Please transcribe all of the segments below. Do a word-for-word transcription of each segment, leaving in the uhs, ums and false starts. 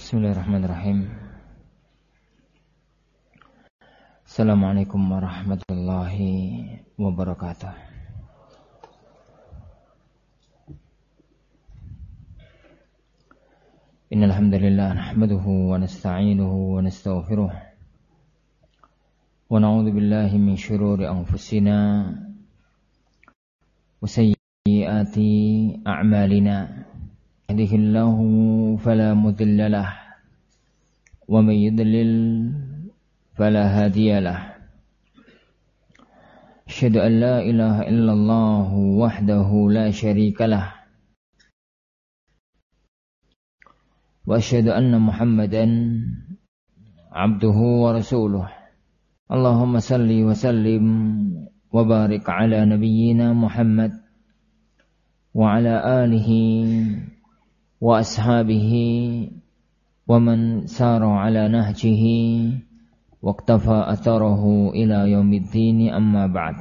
Bismillahirrahmanirrahim. Assalamualaikum warahmatullahi wabarakatuh. Innal hamdalillah nahmaduhu wa nasta'inuhu wa nastaghfiruh wa na'udzu billahi min shururi anfusina wa sayyiati a'malina. Yahdihillahu fala mudilla lah wa may yudlil fala hadiya lah. Asyhadu an la ilaha illallah wahdahu la syarika lah wa asyhadu anna Muhammadan abduhu wa rasuluh. Allahumma salli wa sallim wa barik ala nabiyyina Muhammad wa ala alihi wa ashabihi wa man sara ala nahjihi waqtafa atharahu ila yaumiddin, amma ba'd.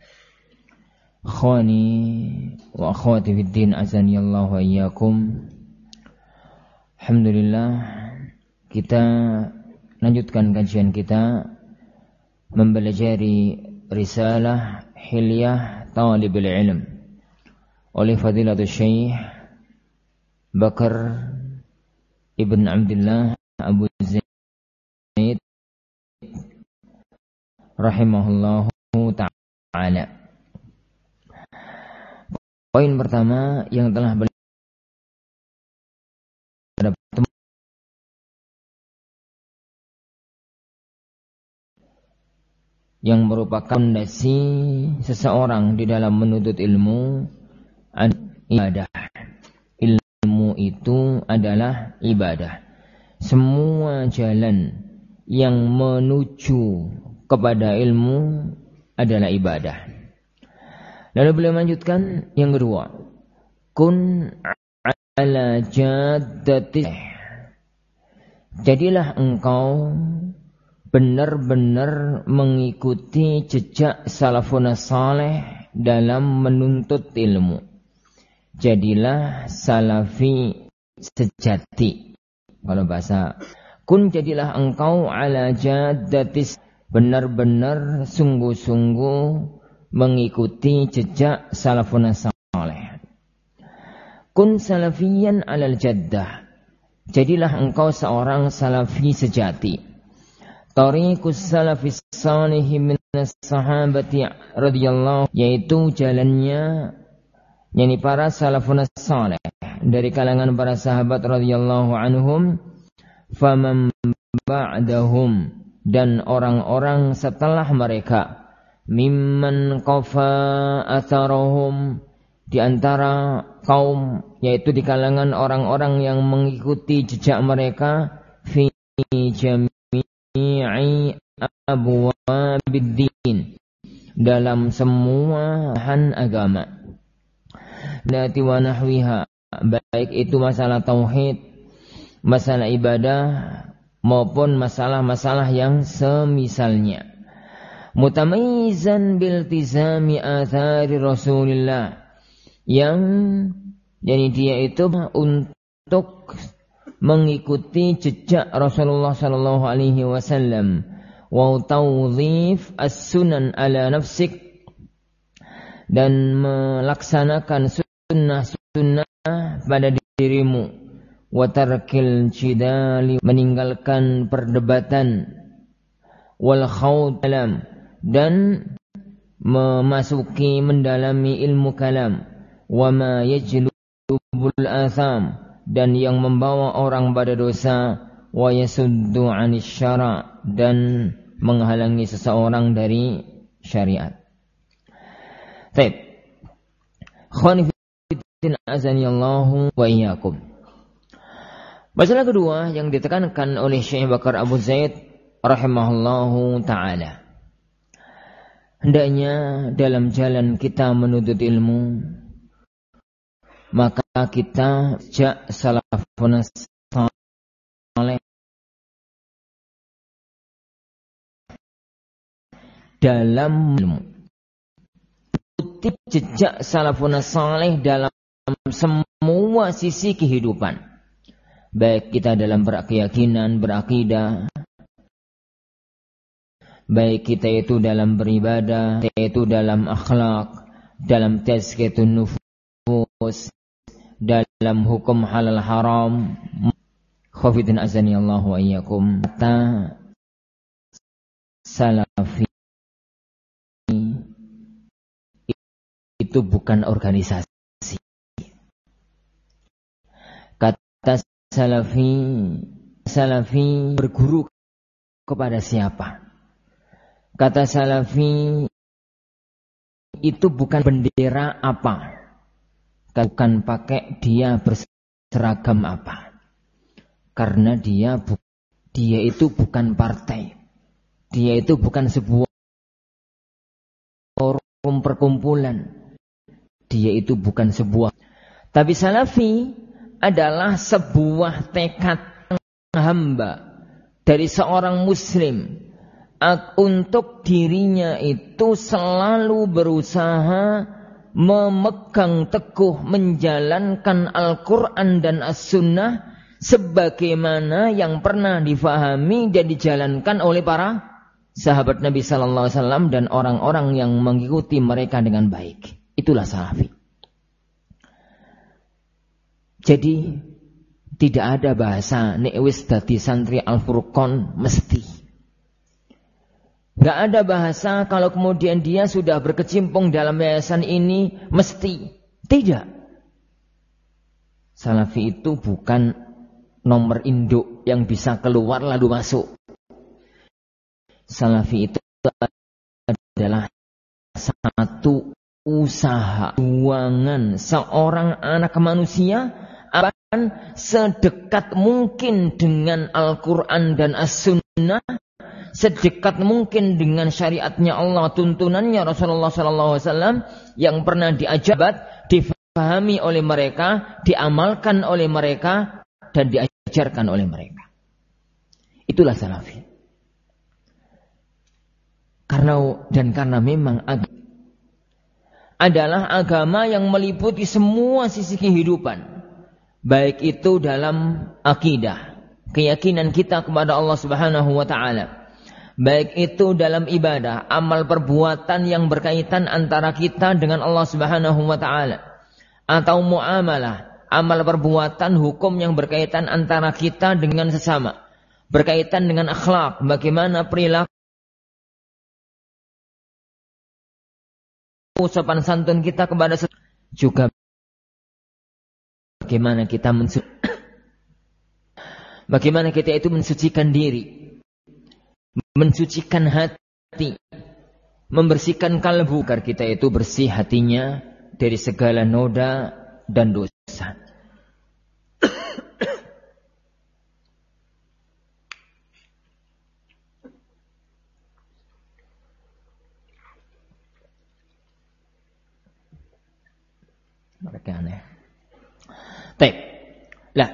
Akhwani wa akhwati fid din, azanillahu wa iyyakum. Alhamdulillah, kita lanjutkan kajian kita mempelajari risalah Hilyah Talibul Ilm oleh Fadilatul Syekh Bakar Ibn Abdullah Abu Zaid rahimahullahu ta'ala. Poin pertama yang telah beliau yang merupakan fondasi seseorang di dalam menuntut ilmu adalah ibadah. Ilmu itu adalah ibadah. Semua jalan yang menuju kepada ilmu adalah ibadah. Lalu beliau melanjutkan yang kedua, kun ala jaddati, jadilah engkau benar-benar mengikuti jejak salafun saleh dalam menuntut ilmu. Jadilah salafi sejati. Kalau bahasa kun, jadilah engkau ala jaddatis, benar-benar sungguh-sungguh mengikuti jejak salafun saleh. Kun salafiyan alal jaddah, jadilah engkau seorang salafi sejati. Tariqus salafis salihi minas sahabati radhiyallahu, yaitu jalannya yakni para salafun salih dari kalangan para sahabat radhiyallahu anhum, faman ba'dahum, dan orang-orang setelah mereka, mimman qafa atharahum, di antara kaum, yaitu di kalangan orang-orang yang mengikuti jejak mereka, fi jami'i abwabiddin, dalam semua bahan agama, lati wa nahwiha, baik itu masalah tauhid, masalah ibadah, maupun masalah-masalah yang semisalnya. Mutamayyizan biltizami athari Rasulillah, yang jadi dia itu untuk mengikuti jejak Rasulullah sallallahu alaihi wasallam, wa tawdhif as-sunan ala nafsik, dan melaksanakan sunnah-sunnah pada dirimu, wa tarkil jidali, meninggalkan perdebatan, wal khawd kalam, dan memasuki mendalami ilmu kalam, wa ma yajlubul atham, dan yang membawa orang pada dosa, wa yasuddu 'anis syara', dan menghalangi seseorang dari syariat. Baik. Khani azanillahu wa iyyakum. Masalah kedua yang ditekankan oleh Syekh Bakar Abu Zaid rahimahullahu ta'ala, hendaknya dalam jalan kita menuntut ilmu, maka kita sejak salafun saleh dalam ilmu, kutip jejak salafun saleh dalam semua sisi kehidupan, baik kita dalam berkeyakinan, berakidah, baik kita itu dalam beribadah, kita itu dalam akhlak, dalam tazkiyatun nufus, dalam hukum halal haram. Khafidin azani Allah wa iyyakum. Kata salafi itu bukan organisasi. Kata salafi, salafi berguru kepada siapa? Kata salafi itu bukan bendera apa, bukan pakai dia berseragam apa, karena dia bu, dia itu bukan partai, dia itu bukan sebuah forum perkumpulan, dia itu bukan sebuah. Tapi salafi adalah sebuah tekad hamba dari seorang muslim untuk dirinya itu selalu berusaha memegang teguh menjalankan Al-Quran dan As-Sunnah sebagaimana yang pernah difahami dan dijalankan oleh para sahabat Nabi Sallallahu Alaihi Wasallam dan orang-orang yang mengikuti mereka dengan baik. Itulah salafi. Jadi tidak ada bahasa nek wis dadi santri Al-Furqan mesti. Gak ada bahasa kalau kemudian dia sudah berkecimpung dalam yayasan ini mesti. Tidak. Salafi itu bukan nomor induk yang bisa keluar lalu masuk. Salafi itu adalah satu usaha, juangan seorang anak manusia akan sedekat mungkin dengan Al-Quran dan As-Sunnah, sedekat mungkin dengan syariatnya Allah, tuntunannya Rasulullah Sallallahu Alaihi Wasallam yang pernah diajabat, difahami oleh mereka, diamalkan oleh mereka, dan diajarkan oleh mereka. Itulah salafi. Karena dan karena memang agama adalah agama yang meliputi semua sisi kehidupan. Baik itu dalam akidah, keyakinan kita kepada Allah Subhanahu wa taala. Baik itu dalam ibadah, amal perbuatan yang berkaitan antara kita dengan Allah Subhanahu wa taala. Atau muamalah, amal perbuatan hukum yang berkaitan antara kita dengan sesama. Berkaitan dengan akhlak, bagaimana perilaku, sopan santun kita kepada sesama. Juga bagaimana kita mensuci, bagaimana kita itu mensucikan diri, mensucikan hati, membersihkan kalbu agar kita itu bersih hatinya dari segala noda dan dosa. Mereka aneh. Baik. Lah.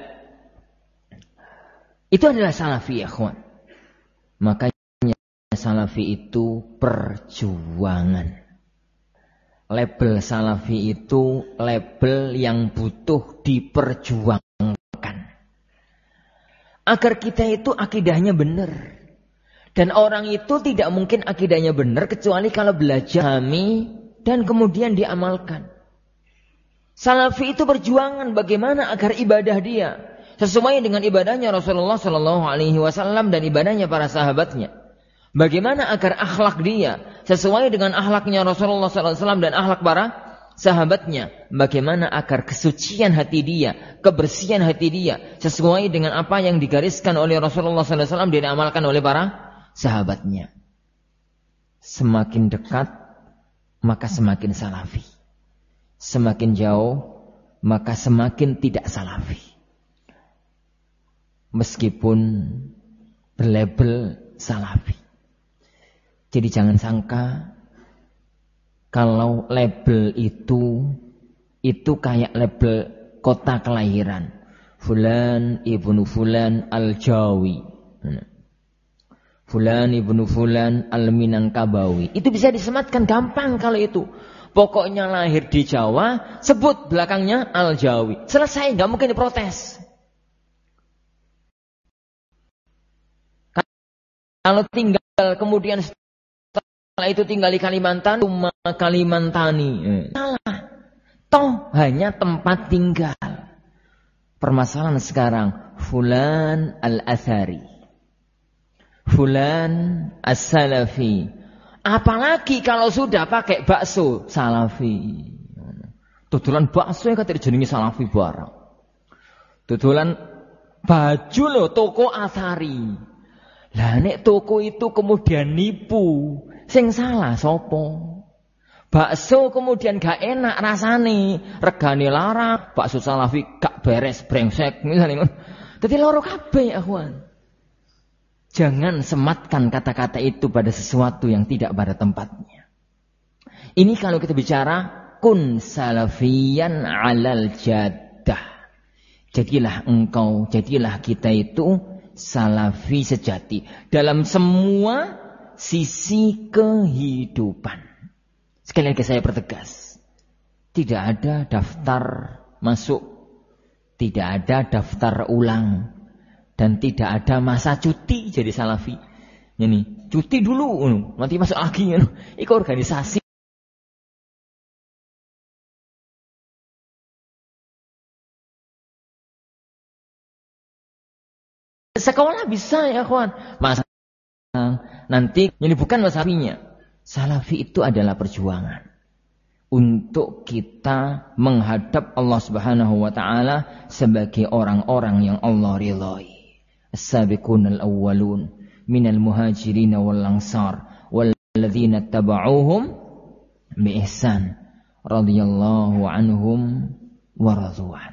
Itu adalah salafi ya kawan. Makanya salafi itu perjuangan. Label salafi itu label yang butuh diperjuangkan. Agar kita itu akidahnya benar. Dan orang itu tidak mungkin akidahnya benar kecuali kalau belajar kami dan kemudian diamalkan. Salafi itu perjuangan bagaimana agar ibadah dia sesuai dengan ibadahnya Rasulullah Sallallahu Alaihi Wasallam dan ibadahnya para sahabatnya. Bagaimana agar akhlak dia sesuai dengan akhlaknya Rasulullah Sallallahu Alaihi Wasallam dan akhlak para sahabatnya. Bagaimana agar kesucian hati dia, kebersihan hati dia sesuai dengan apa yang digariskan oleh Rasulullah Sallallahu Alaihi Wasallam dan diamalkan oleh para sahabatnya. Semakin dekat maka semakin salafi. Semakin jauh, maka semakin tidak salafi. Meskipun berlabel salafi. Jadi jangan sangka kalau label itu itu kayak label kota kelahiran. Fulan ibnu Fulan al-Jawi. Fulan ibnu Fulan al-Minangkabawi. Itu bisa disematkan gampang kalau itu. Pokoknya lahir di Jawa, sebut belakangnya Al-Jawi. Selesai, nggak mungkin diprotes. Kalau tinggal kemudian setelah itu tinggal di Kalimantan, cuma Kalimantani. Salah. Toh hanya tempat tinggal. Permasalahan sekarang, Fulan al-Athari, Fulan as-Salafi. Apalagi kalau sudah pakai bakso Salafi. Tutulan bakso yang kata jenenge Salafi barang. Tutulan baju loh toko Athari. Lah nek toko itu kemudian nipu, sing salah sopo? Bakso kemudian gak enak rasane, regane larang, bakso Salafi gak beres brengsek misalnya. Dadi loro kabeh ya kawan. Jangan sematkan kata-kata itu pada sesuatu yang tidak pada tempatnya. Ini kalau kita bicara kun salafiyan alal jaddah. Jadilah engkau, jadilah kita itu salafi sejati dalam semua sisi kehidupan. Sekali lagi saya pertegas, tidak ada daftar masuk, tidak ada daftar ulang, dan tidak ada masa cuti jadi salafi. Ini cuti dulu, nanti masuk lagi. Itu organisasi. Sekolah bisa ya kawan. Masa nanti ini bukan masalahnya. Salafi itu adalah perjuangan untuk kita menghadap Allah Subhanahu wa taala sebagai orang-orang yang Allah ridhai. As-sabiqunal awwalun minal muhajirin wal ansar wal ladzina tabauhum bi ihsan radhiyallahu anhum wa radwan.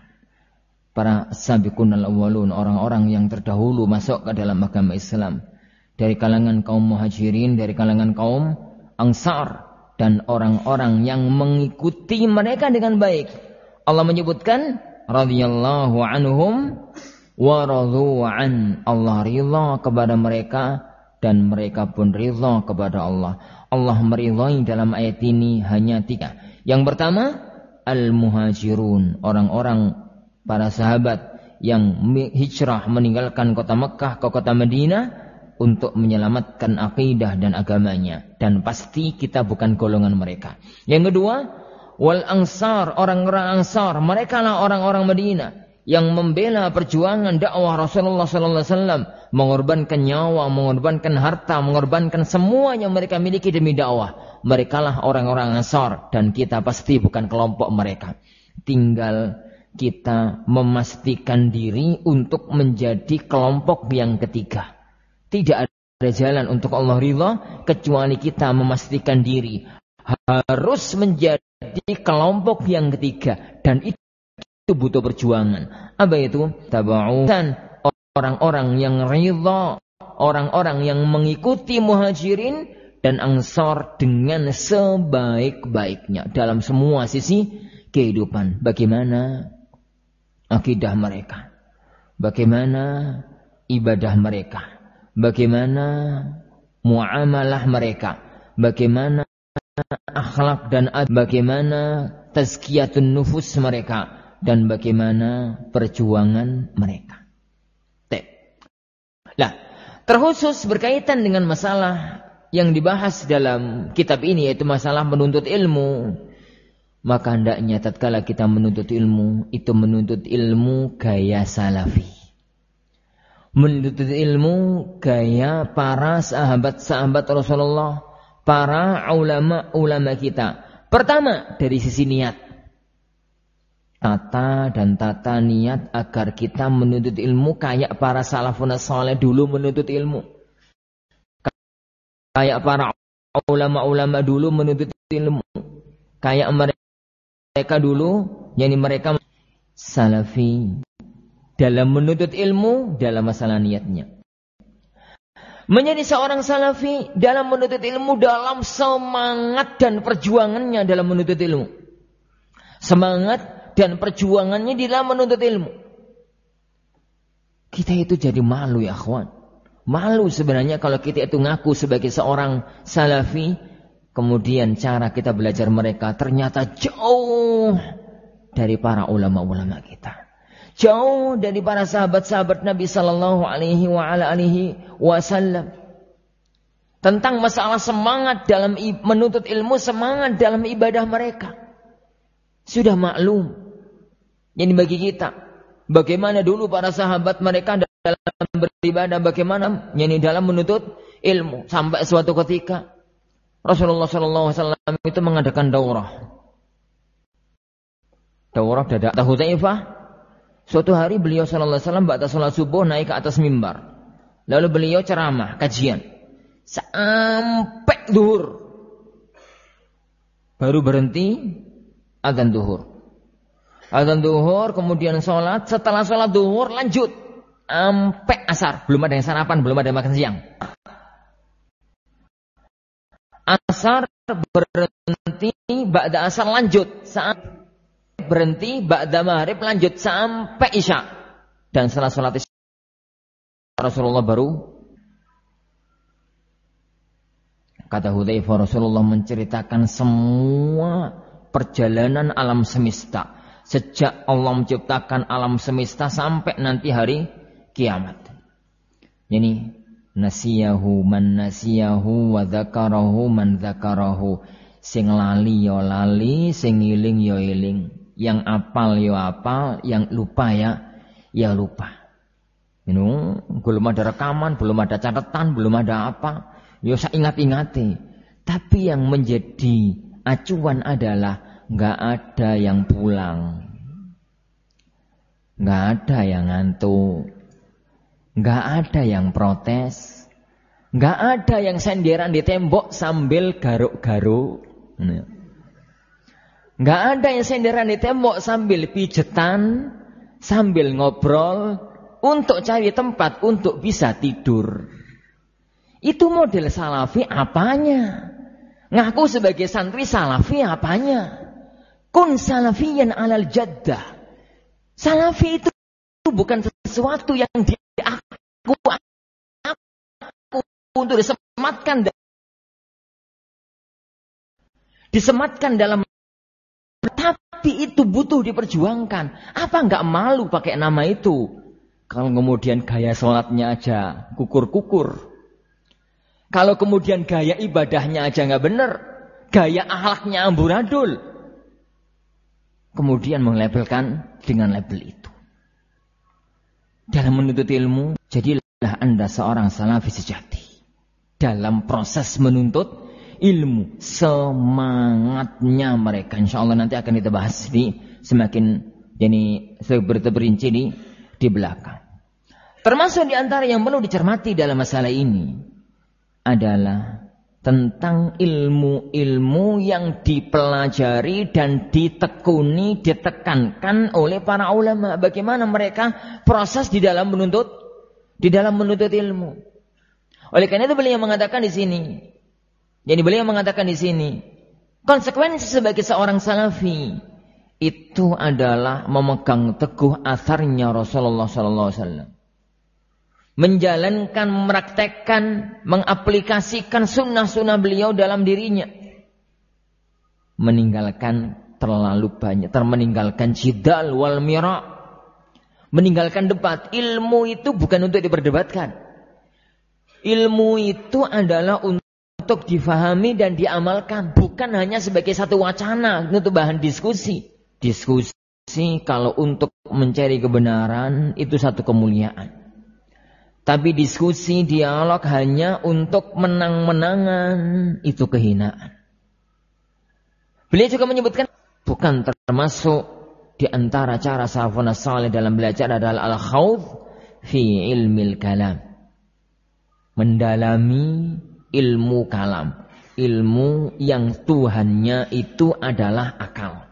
Para sabiqunal awwalun, orang-orang yang terdahulu masuk ke dalam agama Islam dari kalangan kaum muhajirin, dari kalangan kaum ansar, dan orang-orang yang mengikuti mereka dengan baik. Allah menyebutkan radhiyallahu anhum wa radwan. Allah ridha kepada mereka dan mereka pun ridha kepada Allah. Allah meridhai dalam ayat ini hanya tiga. Yang pertama, al-muhajirun, orang-orang para sahabat yang hijrah meninggalkan kota Mekah ke kota Madinah untuk menyelamatkan akidah dan agamanya. Dan pasti kita bukan golongan mereka. Yang kedua, wal ansar, orang-orang ansar. Mereka lah orang-orang Madinah yang membela perjuangan dakwah Rasulullah sallallahu alaihi wasallam, mengorbankan nyawa, mengorbankan harta, mengorbankan semua yang mereka miliki demi dakwah. Mereka lah orang-orang ansar dan kita pasti bukan kelompok mereka. Tinggal kita memastikan diri untuk menjadi kelompok yang ketiga. Tidak ada jalan untuk Allah ridha kecuali kita memastikan diri harus menjadi kelompok yang ketiga, dan itu butuh perjuangan. Apa itu? Tabauan, orang-orang yang ridha, orang-orang yang mengikuti muhajirin dan ansar dengan sebaik-baiknya dalam semua sisi kehidupan. Bagaimana akidah mereka, bagaimana ibadah mereka, bagaimana muamalah mereka, bagaimana akhlak dan adab, bagaimana tazkiyatun nufus mereka, dan bagaimana perjuangan mereka. Nah, terkhusus berkaitan dengan masalah yang dibahas dalam kitab ini, yaitu masalah menuntut ilmu. Maka hendaknya tatkala kita menuntut ilmu, itu menuntut ilmu gaya salafi. Menuntut ilmu gaya para sahabat-sahabat Rasulullah, para ulama-ulama kita. Pertama, dari sisi niat. Tata dan tata niat agar kita menuntut ilmu kayak para salafun saleh dulu menuntut ilmu. Kayak para ulama-ulama dulu menuntut ilmu. Kayak mereka Mereka dulu, yakni mereka salafi dalam menuntut ilmu, dalam masalah niatnya. Menjadi seorang salafi dalam menuntut ilmu, dalam semangat dan perjuangannya dalam menuntut ilmu. Semangat dan perjuangannya dalam menuntut ilmu. Kita itu jadi malu ya akhwan. Malu sebenarnya kalau kita itu ngaku sebagai seorang salafi. Kemudian cara kita belajar mereka ternyata jauh dari para ulama-ulama kita. Jauh dari para sahabat-sahabat Nabi sallallahu alaihi wa ala alihi wasallam. tentang masalah semangat dalam menuntut ilmu, semangat dalam ibadah mereka. Sudah maklum. Jadi bagi kita, bagaimana dulu para sahabat mereka dalam beribadah, bagaimana yani dalam menuntut ilmu, sampai suatu ketika Rasulullah shallallahu alaihi wasallam itu mengadakan daurah. Daurah dada Hudzaifah. Suatu hari beliau shallallahu alaihi wasallam ba'da salat subuh naik ke atas mimbar. Lalu beliau ceramah, kajian sampai zuhur. Baru berhenti azan zuhur. Azan zuhur, kemudian sholat. Setelah sholat zuhur lanjut sampai asar. Belum ada yang sarapan, belum ada yang makan siang. Asar berhenti, ba'da asar lanjut. Saat berhenti, ba'da maghrib lanjut sampai isya. Dan setelah sholat isya Rasulullah baru, kata Hudzaifah, Rasulullah menceritakan semua perjalanan alam semesta. Sejak Allah menciptakan alam semesta sampai nanti hari kiamat. Ini nasiyahu man nasiyahu wa dzakarahu man dzakarahu. Sing lali yo lali, sing iling yo iling. Yang apal yo apal, yang lupa ya ya lupa. Ini belum ada rekaman, belum ada catatan, belum ada apa. Yo saya ingat-ingati. Tapi yang menjadi acuan adalah nggak ada yang pulang, nggak ada yang ngantuk, nggak ada yang protes, nggak ada yang senderan di tembok sambil garuk-garuk, nggak ada yang senderan di tembok sambil pijetan, sambil ngobrol untuk cari tempat untuk bisa tidur. Itu model salafi apanya? Ngaku sebagai santri salafi apanya? Kun salafiyan alal jaddah. Salafi itu bukan sesuatu yang diaku aku untuk disematkan disematkan dalam, tapi itu butuh diperjuangkan. Apa enggak malu pakai nama itu? Kalau kemudian gaya sholatnya aja kukur-kukur, kalau kemudian gaya ibadahnya aja enggak benar, gaya akhlaknya amburadul, kemudian melabelkan dengan label itu. Dalam menuntut ilmu, jadilah Anda seorang salafi sejati. Dalam proses menuntut ilmu, semangatnya mereka, insya Allah nanti akan kita bahas di semakin jadi berperinci di di belakang. Termasuk di antara yang perlu dicermati dalam masalah ini adalah tentang ilmu-ilmu yang dipelajari dan ditekuni, ditekankan oleh para ulama. Bagaimana mereka proses di dalam menuntut, di dalam menuntut ilmu. Oleh karena itu beliau mengatakan di sini, jadi beliau mengatakan di sini, konsekuensi sebagai seorang salafi itu adalah memegang teguh atharnya Rasulullah sallallahu alaihi wasallam. Menjalankan, mempraktekkan, mengaplikasikan sunnah-sunnah beliau dalam dirinya. Meninggalkan terlalu banyak, termeninggalkan jidal wal mira'. Meninggalkan debat. Ilmu itu bukan untuk diperdebatkan. Ilmu itu adalah untuk difahami dan diamalkan. Bukan hanya sebagai satu wacana untuk bahan diskusi. Diskusi kalau untuk mencari kebenaran itu satu kemuliaan. Tapi diskusi, dialog hanya untuk menang-menangan, itu kehinaan. Beliau juga menyebutkan, bukan termasuk di antara cara salafun salih dalam belajar adalah al-khawd fi ilmil kalam. Mendalami ilmu kalam. Ilmu yang Tuhannya itu adalah akal.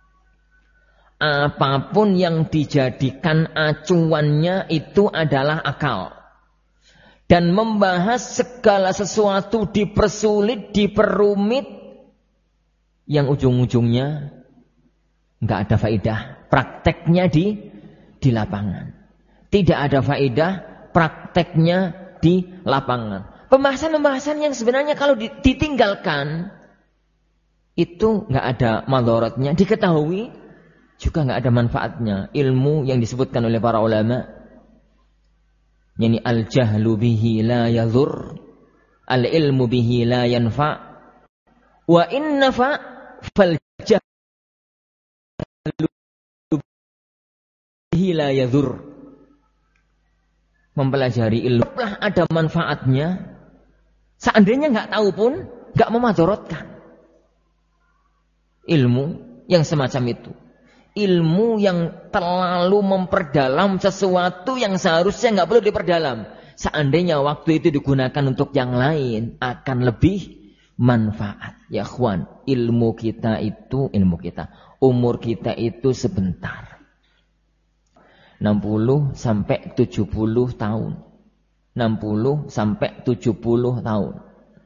Apapun yang dijadikan acuannya itu adalah akal. Dan membahas segala sesuatu dipersulit, diperumit, yang ujung-ujungnya nggak ada faedah. Prakteknya di di lapangan. Tidak ada faedah, prakteknya di lapangan. Pembahasan-pembahasan yang sebenarnya kalau ditinggalkan itu nggak ada madharatnya, diketahui juga nggak ada manfaatnya. Ilmu yang disebutkan oleh para ulama, yani al-jahlu bihi la yadhur Al-ilmu bihi la yanfa' wa in nafa' fal jahlu bihi la yadhur. Mempelajari ilmu lah ada manfaatnya. Seandainya enggak tahu pun enggak memadorotkan. Ilmu yang semacam itu. Ilmu yang terlalu memperdalam sesuatu yang seharusnya enggak perlu diperdalam. Seandainya waktu itu digunakan untuk yang lain akan lebih manfaat. Ya ikhwan, ilmu kita itu, ilmu kita, umur kita itu sebentar. enam puluh sampai tujuh puluh tahun. enam puluh sampai tujuh puluh tahun.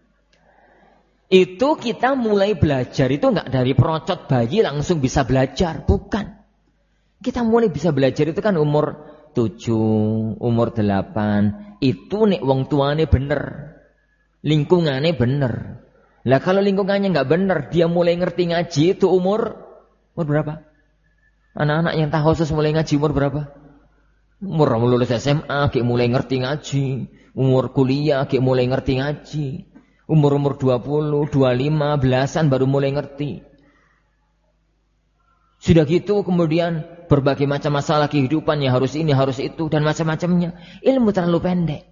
Itu kita mulai belajar itu enggak dari perocot bayi langsung bisa belajar, bukan. Kita mulai bisa belajar itu kan umur tujuh, umur delapan. Itu nek wong tuane bener. Lingkungannya bener. Lah kalau lingkungannya enggak bener, dia mulai ngerti ngaji itu umur umur berapa? Anak-anak yang tahossus mulai ngaji umur berapa? Umur lulus S M A, kayak mulai ngerti ngaji. Umur kuliah, kayak mulai ngerti ngaji. Umur-umur dua puluh, dua puluh lima, belasan baru mulai ngerti. Sudah gitu kemudian berbagai macam masalah kehidupan yang harus ini, harus itu, dan macam-macamnya. Ilmu terlalu pendek.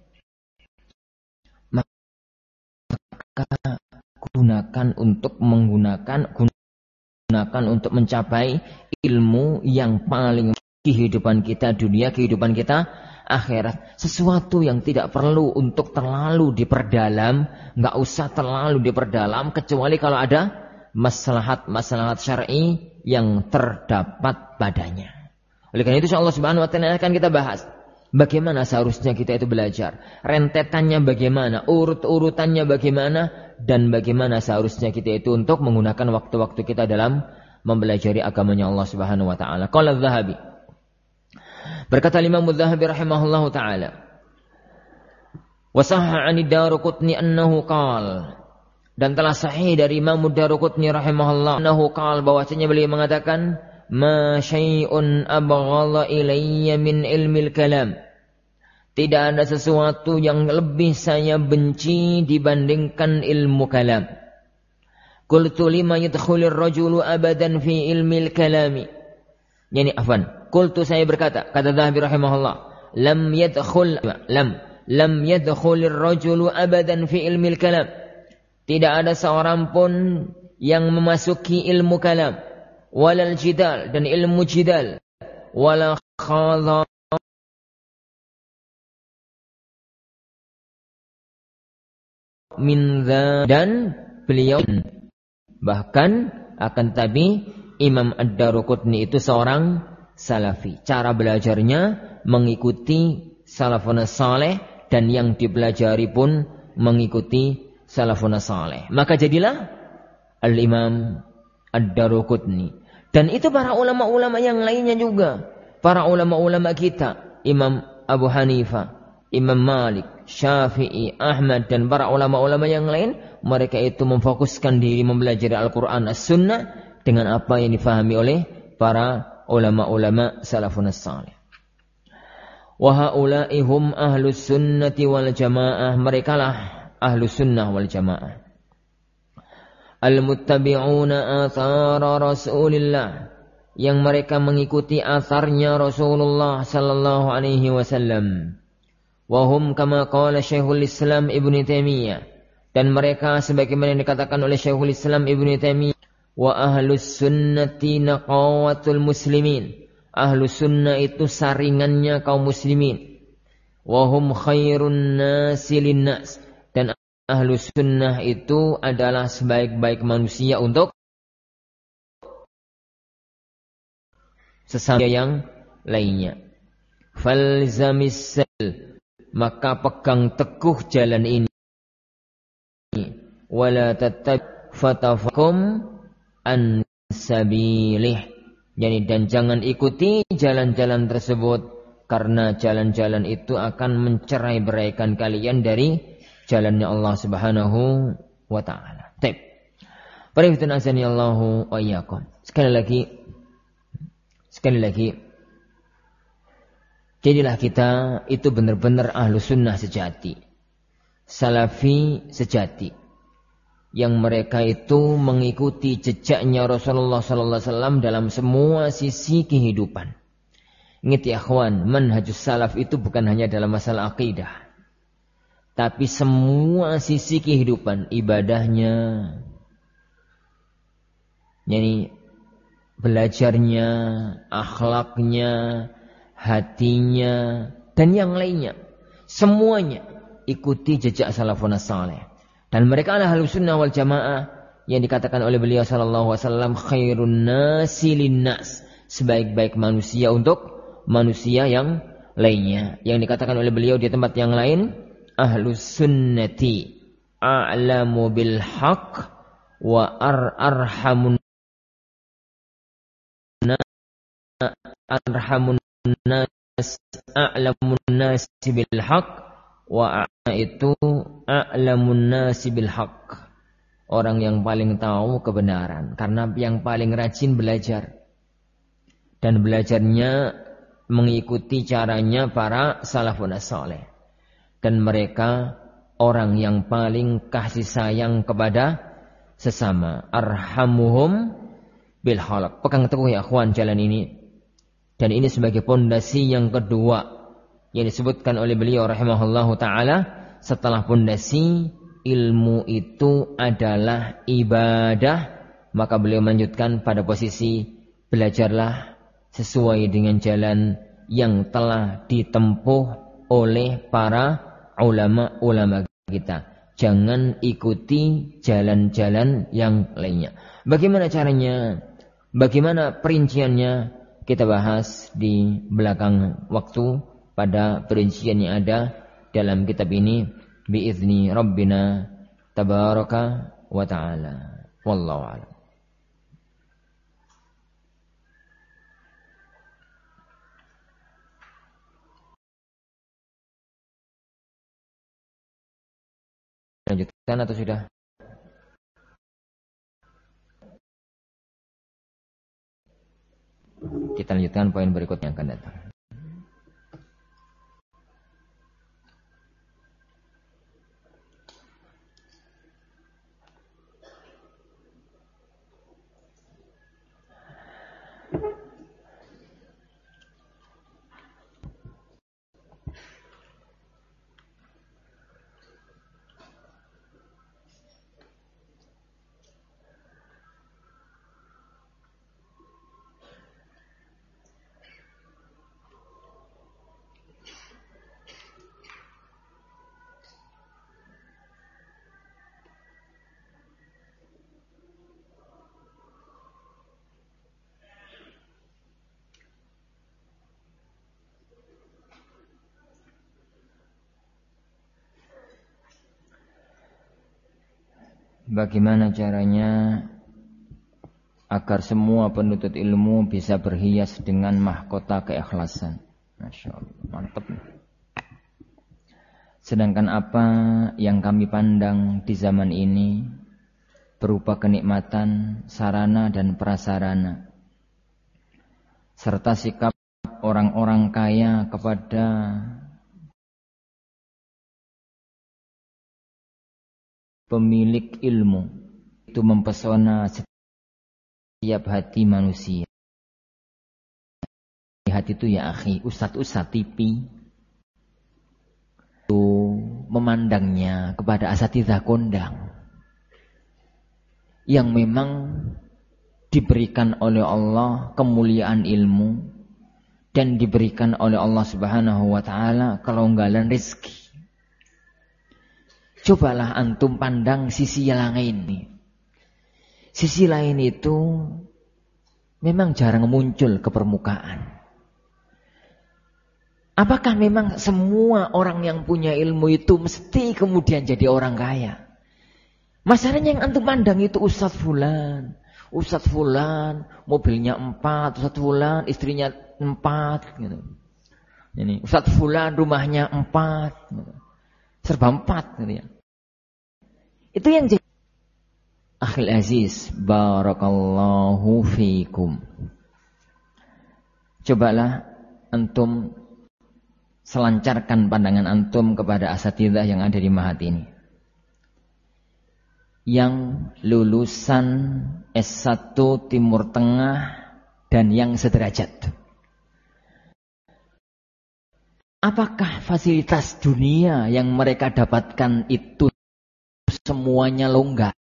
Maka gunakan untuk menggunakan, gunakan untuk mencapai ilmu yang paling kehidupan kita dunia, kehidupan kita akhirat. Sesuatu yang tidak perlu untuk terlalu diperdalam, nggak usah terlalu diperdalam kecuali kalau ada maslahat-maslahat syar'i yang terdapat padanya. Oleh karena itu Allah Subhanahu wa taala akan kita bahas bagaimana seharusnya kita itu belajar, rentetannya bagaimana, urut-urutannya bagaimana, dan bagaimana seharusnya kita itu untuk menggunakan waktu-waktu kita dalam mempelajari agamanya Allah Subhanahu wa taala. Qala Az-Zahabi, berkata Imam Az-Zahabi rahimahullahu taala, wa sahha 'ani Daruqutni annahu qala, dan telah sahih dari Imam Ad-Daruqutni rahimahullah annahu qala, bahwasanya beliau mengatakan, ma syai'un abghadha ilayya min ilmil kalam, tidak ada sesuatu yang lebih saya benci dibandingkan ilmu kalam. Qultu lima yadkhulir rajulu abadan fi ilmil kalami, yani afwan, qultu saya berkata, kata Zahabi rahimahullah, lam yadkhul lam lam yadkhulir rajulu abadan fi ilmil kalam, tidak ada seorang pun yang memasuki ilmu kalam, walal jidal, dan ilmu jidal, wala khadha min dha, dan beliau bahkan akan tapi Imam Ad-Daruqutni itu seorang salafi. Cara belajarnya mengikuti salafun saleh, dan yang dipelajari pun mengikuti salafun saleh. Maka jadilah Al-Imam Ad-Daruqutni. Dan itu para ulama-ulama yang lainnya juga. Para ulama-ulama kita, Imam Abu Hanifah, Imam Malik, Syafi'i, Ahmad, dan para ulama-ulama yang lain, mereka itu memfokuskan diri mempelajari Al-Quran As-Sunnah dengan apa yang difahami oleh para ulama-ulama salafun salih. Wa haula'i hum ahlus sunnati wal jamaah, mereka lah ahlus sunnah wal jamaah. Al-muttabi'una athara Rasulillah, yang mereka mengikuti atharnya Rasulullah sallallahu alaihi wasallam. Wa hum kama qala Syekhul Islam Ibnu Taimiyah, dan mereka sebagaimana yang dikatakan oleh Syekhul Islam Ibnu Taimiyah, wa ahlus sunnati naqawatul muslimin, ahlus sunnah itu saringannya kaum muslimin. Wa hum khairun nasi linnas, dan ahlus sunnah itu adalah sebaik-baik manusia untuk sesama yang lainnya. Falzamis sal, maka pegang teguh jalan ini. Wala tattab fatafakum an sabilih, yani dan jangan ikuti jalan-jalan tersebut, karena jalan-jalan itu akan mencerai-beraikan kalian dari jalannya Allah Subhanahu wa taala. Baik. Parifatan azani Allahu wa iyyakum. Sekali lagi sekali lagi jadilah kita itu benar-benar ahlu sunnah sejati. salafi sejati, yang mereka itu mengikuti jejaknya Rasulullah sallallahu alaihi wasallam dalam semua sisi kehidupan. Ingat ya akhwan, manhajus salaf itu bukan hanya dalam masalah akidah, tapi semua sisi kehidupan, ibadahnya, yani belajarnya, akhlaknya, hatinya, dan yang lainnya. Semuanya ikuti jejak salafun saleh. Dan mereka adalah ahlus sunnah wal jamaah yang dikatakan oleh beliau sallallahu alaihi wasallam khairun nasi linnas, sebaik-baik manusia untuk manusia yang lainnya. Yang dikatakan oleh beliau di tempat yang lain, ahlus sunnati a'lamu bil haqq wa ar arhamun arhamun nas a'lamun nas bil haqq wa itu a'lamun nas bil haqq. Orang yang paling tahu kebenaran karena yang paling rajin belajar, dan belajarnya mengikuti caranya para salafun saleh. Dan mereka orang yang paling kasih sayang kepada sesama. Arhamuhum bil khalq. Pegang teguh ya akhwan jalan ini. Dan ini sebagai pondasi yang kedua yang disebutkan oleh beliau rahimahullahu ta'ala. Setelah pondasi ilmu itu adalah ibadah, maka beliau melanjutkan pada posisi belajarlah sesuai dengan jalan yang telah ditempuh oleh para ulama-ulama kita. Jangan ikuti jalan-jalan yang lainnya. Bagaimana caranya? Bagaimana perinciannya? Kita bahas di belakang waktu pada perincian yang ada dalam kitab ini biizni rabbina tabaraka wa ta'ala. Wallahu a'lam. Lanjutkan atau sudah? Kita lanjutkan poin berikutnya yang akan datang. Bagaimana caranya agar semua penuntut ilmu bisa berhias dengan mahkota keikhlasan? Masya Allah, mantap. Sedangkan apa yang kami pandang di zaman ini berupa kenikmatan, sarana dan prasarana, serta sikap orang-orang kaya kepada pemilik ilmu itu mempesona setiap hati manusia. Hati itu ya akhi, ustadz-ustadz T V itu memandangnya kepada asatidzah kondang yang memang diberikan oleh Allah kemuliaan ilmu dan diberikan oleh Allah Subhanahu wa taala kelonggaran rezeki. Cobalah antum pandang sisi yang lain nih. Sisi lain itu memang jarang muncul ke permukaan. Apakah memang semua orang yang punya ilmu itu mesti kemudian jadi orang kaya? Masalahnya yang antum pandang itu Ustadz Fulan. Ustadz Fulan, mobilnya empat. Ustadz Fulan, istrinya empat. Gitu. Ini Ustadz Fulan, rumahnya empat. Gitu. Serba empat gitu ya. Itu yang jadi. Akhil Aziz, barakallahu fiikum. Cobalah antum selancarkan pandangan antum kepada asatidzah yang ada di Mahat ini. Yang lulusan S satu Timur Tengah dan yang sederajat. Apakah fasilitas dunia yang mereka dapatkan itu semuanya longgar?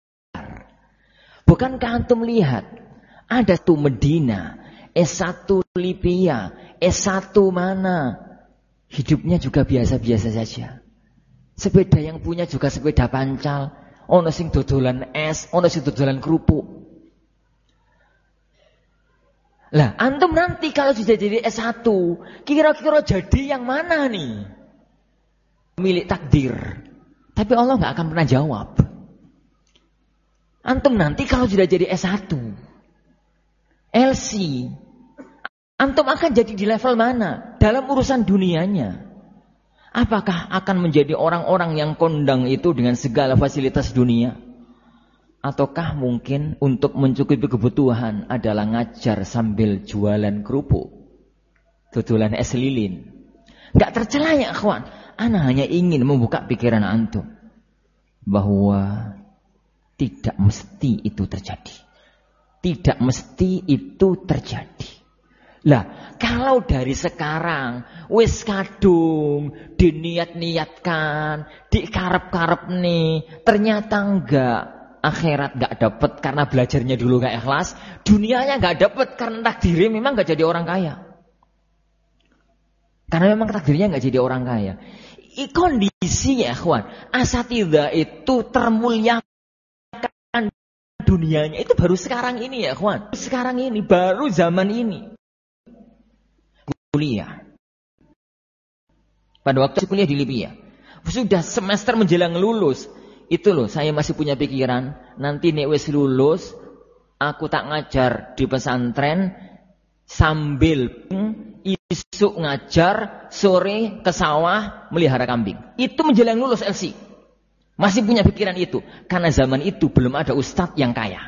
Bukankah antum lihat, ada tuh Medina, S satu Libya, S satu mana, hidupnya juga biasa-biasa saja. Sepeda yang punya juga sepeda pancal, ono sing dodolan es, ono sing dodolan kerupuk. Lah, antum nanti kalau sudah jadi S satu, kira-kira jadi yang mana nih? Milik takdir. Tapi Allah nggak akan pernah jawab. Antum nanti kalau sudah jadi S satu, L C, antum akan jadi di level mana? Dalam urusan dunianya. Apakah akan menjadi orang-orang yang kondang itu dengan segala fasilitas dunia? Ataukah mungkin untuk mencukupi kebutuhan adalah ngajar sambil jualan kerupuk, dodolan es lilin? Gak tercela ya akhwan. Ana hanya ingin membuka pikiran antum bahwa tidak mesti itu terjadi. Tidak mesti itu terjadi. Lah, kalau dari sekarang wis kadung diniat-niatkan, dikarep-karep nih, ternyata enggak, akhirat enggak dapat karena belajarnya dulu enggak ikhlas, dunianya enggak dapat karena takdirnya memang enggak jadi orang kaya. Karena memang takdirnya enggak jadi orang kaya. I kondisi ya ikhwan, asatidzah itu termuliakan dunianya itu baru sekarang ini ya ikhwan. Sekarang ini, baru zaman ini. Kuliah. Pada waktu kuliah di Libya. Sudah semester menjelang lulus. Itu loh, saya masih punya pikiran. Nanti nek wis lulus, aku tak ngajar di pesantren. Sambil isuk ngajar, sore ke sawah melihara kambing. Itu menjelang lulus L C. Masih punya pikiran itu. Karena zaman itu belum ada ustadz yang kaya.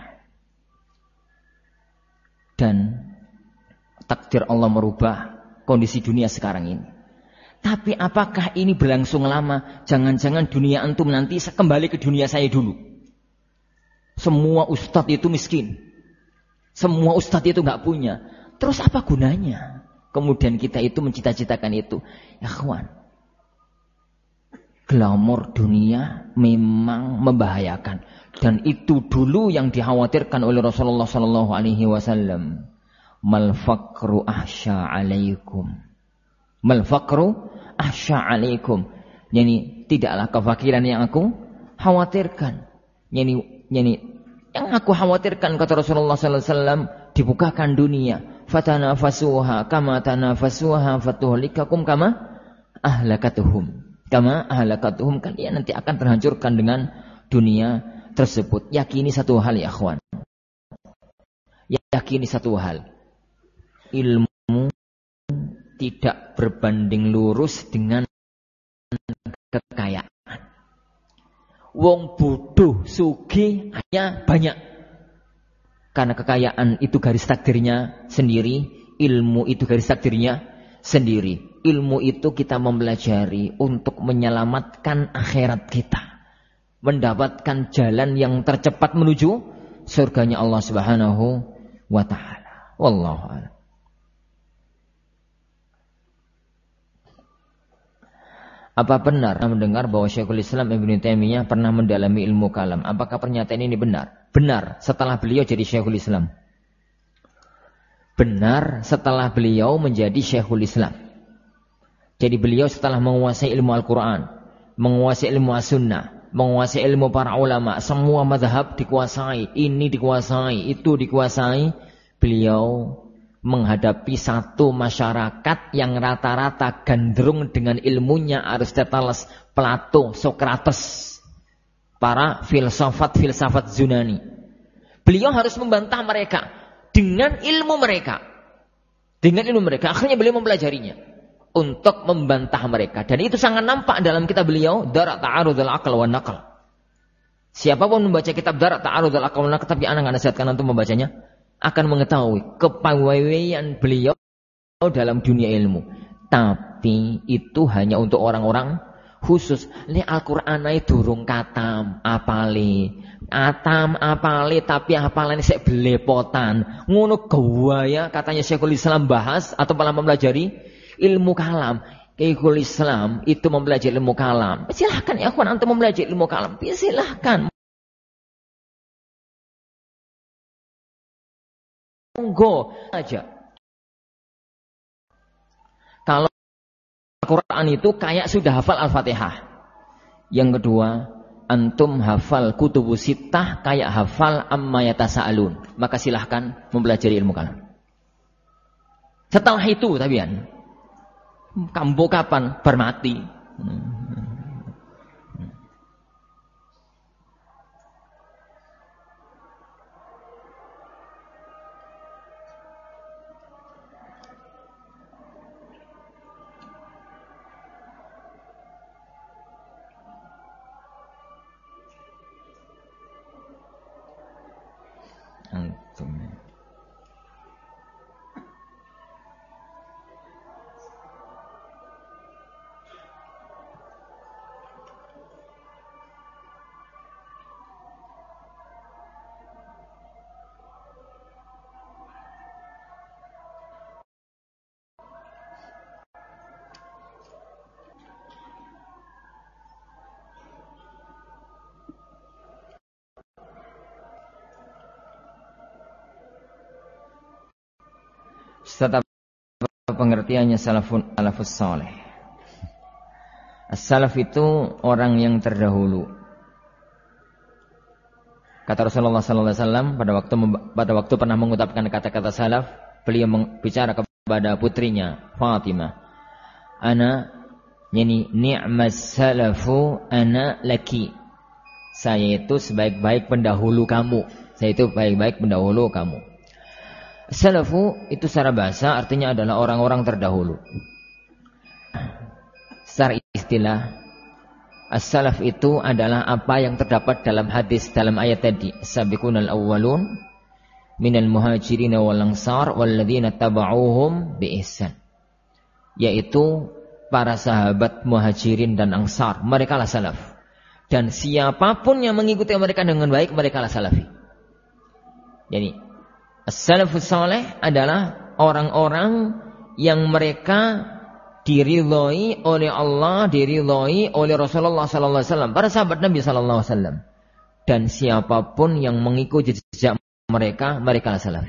Dan takdir Allah merubah kondisi dunia sekarang ini. Tapi apakah ini berlangsung lama? Jangan-jangan dunia antum nanti kembali ke dunia saya dulu. Semua ustadz itu miskin. Semua ustadz itu gak punya. Terus apa gunanya? Kemudian kita itu mencita-citakan itu. Ya kawan, glamor dunia memang membahayakan. Dan itu dulu yang dikhawatirkan oleh Rasulullah sallallahu alaihi wasallam. Mal faqru ahsya alaikum. Mal faqru ahsya alaikum. Yani tidaklah kefakiran yang aku khawatirkan. Yani yani yang aku khawatirkan, kata Rasulullah sallallahu alaihi wasallam, dibukakan dunia. Fatanafasuha kama tanafasuha fatuhlikakum kama ahlakatuhum. Kama ahlakatuhum, kalian nanti akan terhancurkan dengan dunia tersebut. Yakini satu hal ya akhwan. Yakini satu hal. Ilmu tidak berbanding lurus dengan kekayaan. Wong bodoh sugih hanya banyak. Karena kekayaan itu garis takdirnya sendiri, ilmu itu garis takdirnya sendiri. Ilmu itu kita mempelajari untuk menyelamatkan akhirat kita. Mendapatkan jalan yang tercepat menuju surganya Allah Subhanahu wa ta'ala. Wallahu a'lam. Apa benar mendengar bahwa Syekhul Islam Ibnu Taimiyah pernah mendalami ilmu kalam? Apakah pernyataan ini benar? Benar, setelah beliau jadi Syekhul Islam. Benar setelah beliau menjadi Syekhul Islam. Jadi beliau setelah menguasai ilmu Al-Quran, menguasai ilmu As-Sunnah, menguasai ilmu para ulama, semua mazhab dikuasai, ini dikuasai, itu dikuasai, beliau menghadapi satu masyarakat yang rata-rata gandrung dengan ilmunya Aristoteles, Plato, Socrates, para filsafat-filsafat Yunani. Beliau harus membantah mereka dengan ilmu mereka. Dengan ilmu mereka, akhirnya beliau mempelajarinya untuk membantah mereka. Dan itu sangat nampak dalam kitab beliau, Darat Ta'arudul Aql wa Naql. Siapapun membaca kitab Darat Ta'arudul Aql wa Naql, tapi anak nggak nasihatkan untuk membacanya, akan mengetahui kepawaian beliau dalam dunia ilmu. Tapi itu hanya untuk orang-orang khusus. Ini Al-Qur'an ae durung katam apale. Atam apale tapi apalane sik belepotan. Ngono gawaya katanya Syekhul Islam bahas atau malah mempelajari ilmu kalam. Syekhul Islam itu mempelajari ilmu kalam. Silahkan ya kawan antum mempelajari ilmu kalam. Ya, silahkan. Monggo aja. Kalau Al-Quran itu kayak sudah hafal Al-Fatihah. Yang kedua, antum hafal kutubus sittah kayak hafal amma yatasaalun. Maka silahkan mempelajari ilmu kalam. Setelah itu, tapi kan, kambo kapan? Bermati. Antum. Serta pengertiannya salafun salafus saleh. As-salaf itu orang yang terdahulu. Kata Rasulullah sallallahu alaihi wasallam pada waktu pada waktu pernah mengucapkan kata-kata salaf, beliau bicara kepada putrinya Fatimah. Ana yani ni'mas salafu ana laki. Saya itu sebaik-baik pendahulu kamu. Saya itu baik-baik pendahulu kamu. Salafu itu secara bahasa artinya adalah orang-orang terdahulu. Secara istilah, as-salaf itu adalah apa yang terdapat dalam hadis dalam ayat tadi. Sabiqunal awwalun minal muhajirin wal ansar walladzina tabauhum bi ihsan. Yaitu para sahabat muhajirin dan ansar, mereka lah salaf. Dan siapapun yang mengikuti mereka dengan baik, mereka lah salafi. Jadi as-salafus saleh adalah orang-orang yang mereka diridhoi oleh Allah, diridhoi oleh Rasulullah sallallahu alaihi wasallam, para sahabat Nabi sallallahu alaihi wasallam. Dan siapapun yang mengikuti jejak mereka, mereka salafi.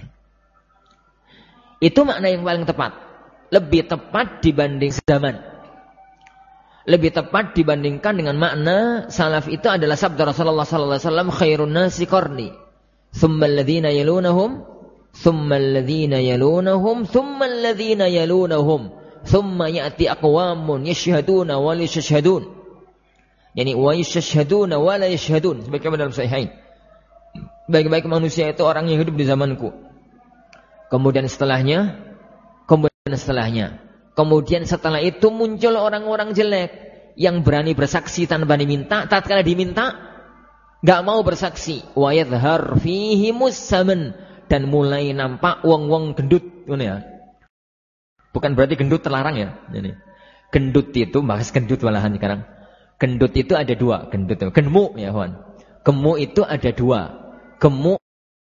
Itu makna yang paling tepat. Lebih tepat dibanding zaman. Lebih tepat dibandingkan dengan makna salaf itu adalah sabda Rasulullah sallallahu alaihi wasallam, khairun nasi qarni, thumma alladhina yalunahum ثم الذين يلونهم ثم الذين يلونهم ثم يأتي أقوام يشهدون ولا يشهدون يعني ويشهدون ولا يشهدون sebagaimana dalam sahihain. Baik-baik manusia itu orang yang hidup di zamanku. Kemudian setelahnya, kemudian setelahnya, kemudian setelah itu muncul orang-orang jelek yang berani bersaksi tanpa diminta, tatkala diminta enggak mau bersaksi. Wa yadhhar fihi musaman, dan mulai nampak wong-wong gendut, ya. Bukan berarti gendut terlarang ya. Jadi, gendut itu, bahas gendut malahan sekarang. Gendut itu ada dua, gendut itu. Gemuk ya kawan. Gemuk itu ada dua. Gemuk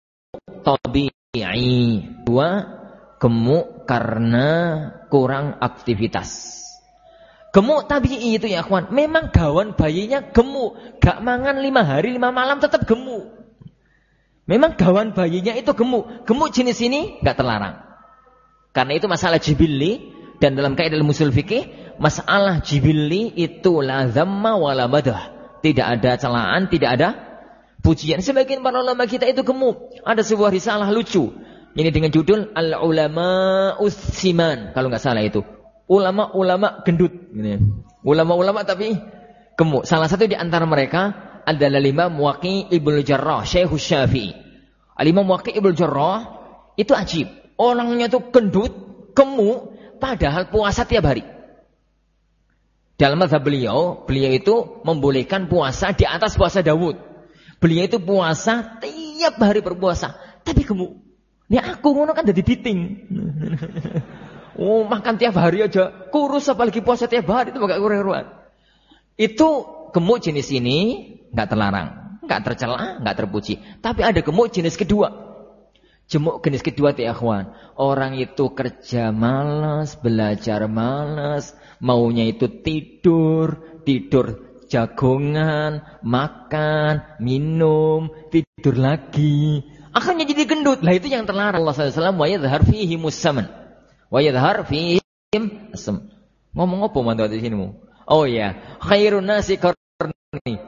tabi'i. Dua, gemuk karena kurang aktivitas. Gemuk tabi'i itu ya kawan. Memang gawan bayinya gemuk. Gak mangan lima hari lima malam tetap gemuk. Memang gawan bayinya itu gemuk. Gemuk jenis ini enggak terlarang. Karena itu masalah jibilli. Dan dalam kaidah usul fikih, masalah jibilli itu la dhamma wala madah. Tidak ada celaan, tidak ada pujian. Sebagian para ulama kita itu gemuk. Ada sebuah risalah lucu. Ini dengan judul Al-Ulama Ussiman. Kalau enggak salah itu. Ulama-ulama gendut. Ulama-ulama tapi gemuk. Salah satu di antara mereka adalah Imam Waqi' Ibnu Jarrah, Syekh Syafi'i. Al-Imam Waqi' Ibnu Jarrah itu ajib. Orangnya itu gendut, gemuk, padahal puasa tiap hari. Dalam mazhab beliau, beliau itu membolehkan puasa di atas puasa Daud. Beliau itu puasa tiap hari berpuasa, tapi gemuk. Ini aku ngono kan jadi biting. Oh, makan tiap hari aja kurus, apalagi puasa tiap hari itu enggak kurang-kurang. Itu gemuk jenis ini enggak terlarang, enggak tercela, enggak terpuji. Tapi ada gemuk jenis kedua. Gemuk jenis kedua ya ikhwan. Orang itu kerja malas, belajar malas, maunya itu tidur, tidur jagongan, makan, minum, tidur lagi. Akhirnya jadi gendut. Lah itu yang terlarang. Allah sallallahu alaihi wasallam wa yadhhar fihi musamman. Wa yadhhar fihi asam. Ngomong apa mantu di sini mu? Oh ya, khairun nasi qarni.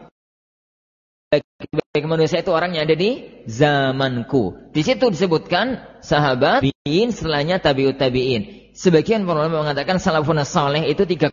Baik manusia itu orang yang ada di zamanku. Di situ disebutkan sahabat, tabi'in, setelahnya tabi'ut tabi'in. Sebagian para ulama mengatakan salafun saleh itu tiga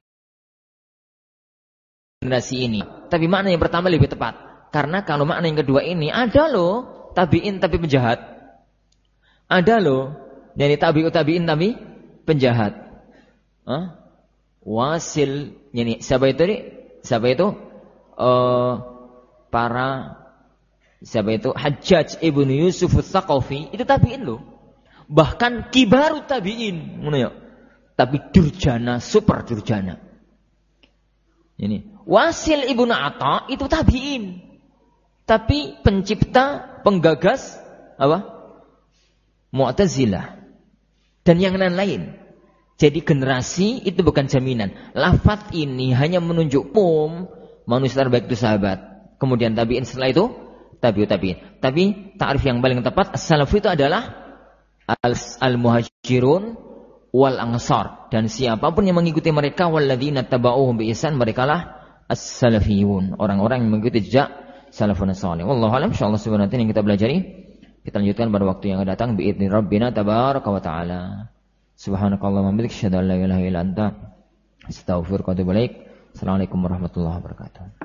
generasi ini. Tapi makna yang pertama lebih tepat. Karena kalau makna yang kedua ini ada loh tabi'in tapi penjahat. Ada loh dari tabi'ut tabi'in tapi penjahat. Hah? Wasil, yani siapa itu nih? Siapa itu? Uh, para siapa itu? Hajjaj ibnu Yusuf Ats-Tsaqafi itu tabi'in loh. Bahkan kibarut tabi'in, ngono ya. Tapi durjana, super durjana. Ini Wasil ibnu Atha itu tabi'in. Tapi pencipta, penggagas apa? Mu'tazilah dan yang lain-lain. Jadi generasi itu bukan jaminan. Lafaz ini hanya menunjuk pum manusia terbaik itu sahabat. Kemudian tabi'in, setelah itu tabi'ut tabi'in. Tapi ta'rif yang paling tepat as-salaf itu adalah al-muhajirun wal ansar, dan siapapun yang mengikuti mereka walladzina tabauhum bi ihsan, merekalah as-salafiyun, orang-orang yang mengikuti jejak salafun salih. Wallahu a'lam. Insyaallah sebenarnya yang kita pelajari kita lanjutkan pada waktu yang akan datang biidzni rabbina tabaraka wa taala. Subhanakallahumma wa bihamdika asyhadu an la ilaha illa anta astaghfiruka wa atubu ilaik. Assalamualaikum warahmatullahi wabarakatuh.